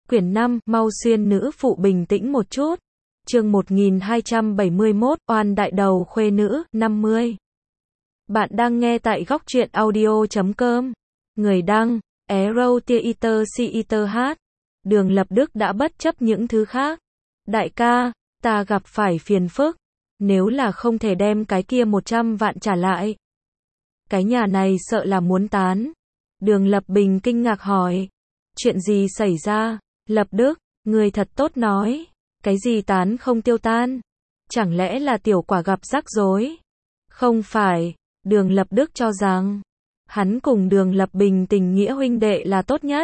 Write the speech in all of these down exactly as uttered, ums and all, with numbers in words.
Quyển năm, mau xuyên nữ phụ bình tĩnh một chút. Chương một nghìn hai trăm bảy mươi mốt, oan đại đầu khuê nữ, năm mươi. Bạn đang nghe tại góc truyện audio chấm com. Người đăng, Arrow Theater Theater hát. Đường Lập Đức đã bất chấp những thứ khác. Đại ca, ta gặp phải phiền phức. Nếu là không thể đem cái kia một trăm vạn trả lại. Cái nhà này sợ là muốn tán. Đường Lập Bình kinh ngạc hỏi. Chuyện gì xảy ra? Lập Đức, người thật tốt nói. Cái gì tán không tiêu tan? Chẳng lẽ là tiểu quả gặp rắc rối? Không phải, Đường Lập Đức cho rằng, hắn cùng Đường Lập Bình tình nghĩa huynh đệ là tốt nhất.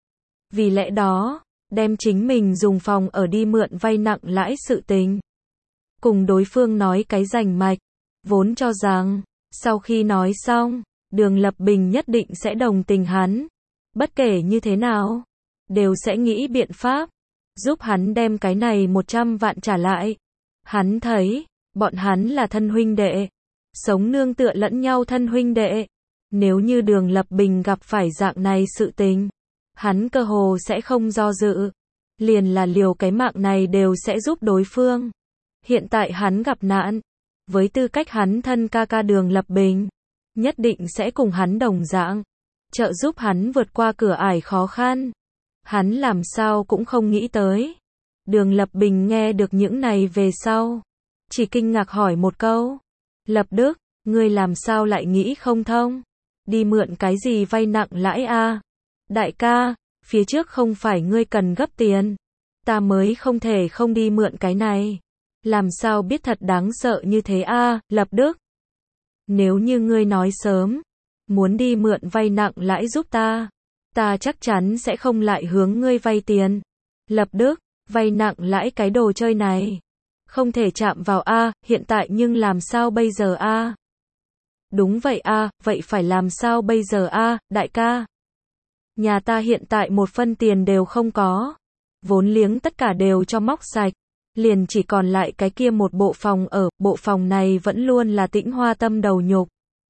Vì lẽ đó, đem chính mình dùng phòng ở đi mượn vay nặng lãi sự tình. Cùng đối phương nói cái rành mạch, vốn cho rằng, sau khi nói xong, Đường Lập Bình nhất định sẽ đồng tình hắn. Bất kể như thế nào, đều sẽ nghĩ biện pháp, giúp hắn đem cái này một trăm vạn trả lại. Hắn thấy, bọn hắn là thân huynh đệ, sống nương tựa lẫn nhau thân huynh đệ. Nếu như Đường Lập Bình gặp phải dạng này sự tình, hắn cơ hồ sẽ không do dự, liền là liều cái mạng này đều sẽ giúp đối phương. Hiện tại hắn gặp nạn, với tư cách hắn thân ca ca Đường Lập Bình, nhất định sẽ cùng hắn đồng dạng, trợ giúp hắn vượt qua cửa ải khó khăn. Hắn làm sao cũng không nghĩ tới. Đường Lập Bình nghe được những này về sau, chỉ kinh ngạc hỏi một câu. Lập Đức, ngươi làm sao lại nghĩ không thông? Đi mượn cái gì vay nặng lãi a? Đại ca, phía trước không phải ngươi cần gấp tiền, ta mới không thể không đi mượn cái này. Làm sao biết thật đáng sợ như thế a, Lập Đức? Nếu như ngươi nói sớm, muốn đi mượn vay nặng lãi giúp ta, ta chắc chắn sẽ không lại hướng ngươi vay tiền. Lập Đức, vay nặng lãi cái đồ chơi này, không thể chạm vào a, hiện tại nhưng làm sao bây giờ a? Đúng vậy a, vậy phải làm sao bây giờ a, đại ca? Nhà ta hiện tại một phân tiền đều không có, vốn liếng tất cả đều cho móc sạch, liền chỉ còn lại cái kia một bộ phòng ở, bộ phòng này vẫn luôn là Tĩnh Hoa tâm đầu nhục.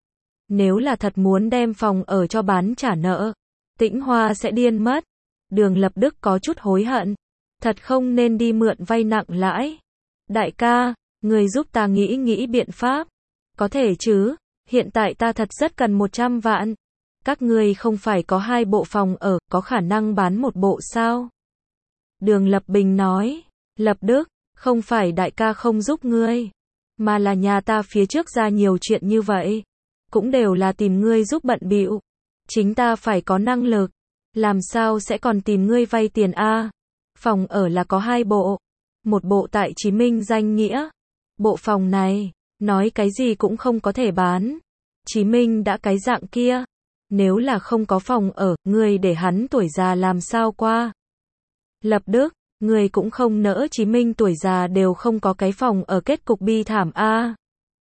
Nếu là thật muốn đem phòng ở cho bán trả nợ, Tĩnh Hoa sẽ điên mất. Đường Lập Đức có chút hối hận, thật không nên đi mượn vay nặng lãi. Đại ca, người giúp ta nghĩ nghĩ biện pháp. Có thể chứ, hiện tại ta thật rất cần một trăm vạn. Các ngươi không phải có hai bộ phòng ở, có khả năng bán một bộ sao? Đường Lập Bình nói. Lập Đức, không phải đại ca không giúp ngươi, mà là nhà ta phía trước ra nhiều chuyện như vậy, cũng đều là tìm ngươi giúp bận bịu. Chính ta phải có năng lực, làm sao sẽ còn tìm ngươi vay tiền a? Phòng ở là có hai bộ, một bộ tại Chí Minh danh nghĩa. Bộ phòng này, nói cái gì cũng không có thể bán. Chí Minh đã cái dạng kia, nếu là không có phòng ở, ngươi để hắn tuổi già làm sao qua? Lập Đức, ngươi cũng không nỡ Chí Minh tuổi già đều không có cái phòng ở kết cục bi thảm a.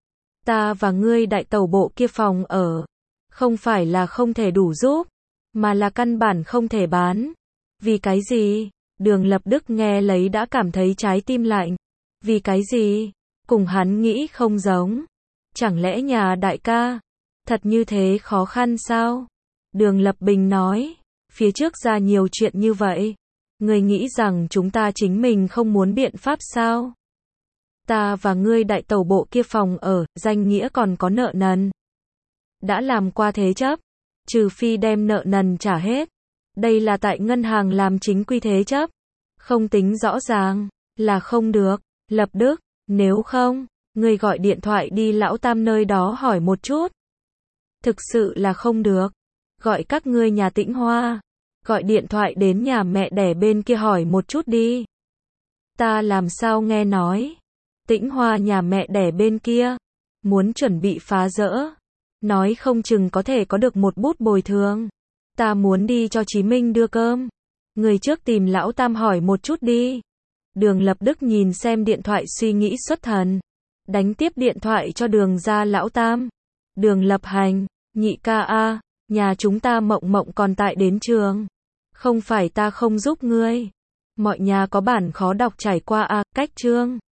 Ta và ngươi đại tẩu bộ kia phòng ở, không phải là không thể đủ giúp, mà là căn bản không thể bán. Vì cái gì? Đường Lập Đức nghe lấy đã cảm thấy trái tim lạnh. Vì cái gì? Cùng hắn nghĩ không giống. Chẳng lẽ nhà đại ca thật như thế khó khăn sao? Đường Lập Bình nói, phía trước ra nhiều chuyện như vậy, ngươi nghĩ rằng chúng ta chính mình không muốn biện pháp sao? Ta và ngươi đại tẩu bộ kia phòng ở, danh nghĩa còn có nợ nần. Đã làm qua thế chấp, trừ phi đem nợ nần trả hết. Đây là tại ngân hàng làm chính quy thế chấp, không tính rõ ràng, là không được. Lập Đức, nếu không, ngươi gọi điện thoại đi lão tam nơi đó hỏi một chút. Thực sự là không được, gọi các ngươi nhà Tĩnh Hoa, gọi điện thoại đến nhà mẹ đẻ bên kia hỏi một chút đi. Ta làm sao nghe nói, Tĩnh Hoa nhà mẹ đẻ bên kia, muốn chuẩn bị phá rỡ, nói không chừng có thể có được một bút bồi thường. Ta muốn đi cho Chí Minh đưa cơm. Người trước tìm lão tam hỏi một chút đi. Đường Lập Đức nhìn xem điện thoại suy nghĩ xuất thần. Đánh tiếp điện thoại cho đường ra lão tam. Đường Lập Hành, nhị ca a, nhà chúng ta Mộng Mộng còn tại đến trường. Không phải ta không giúp ngươi. Mọi nhà có bản khó đọc trải qua a, cách chương.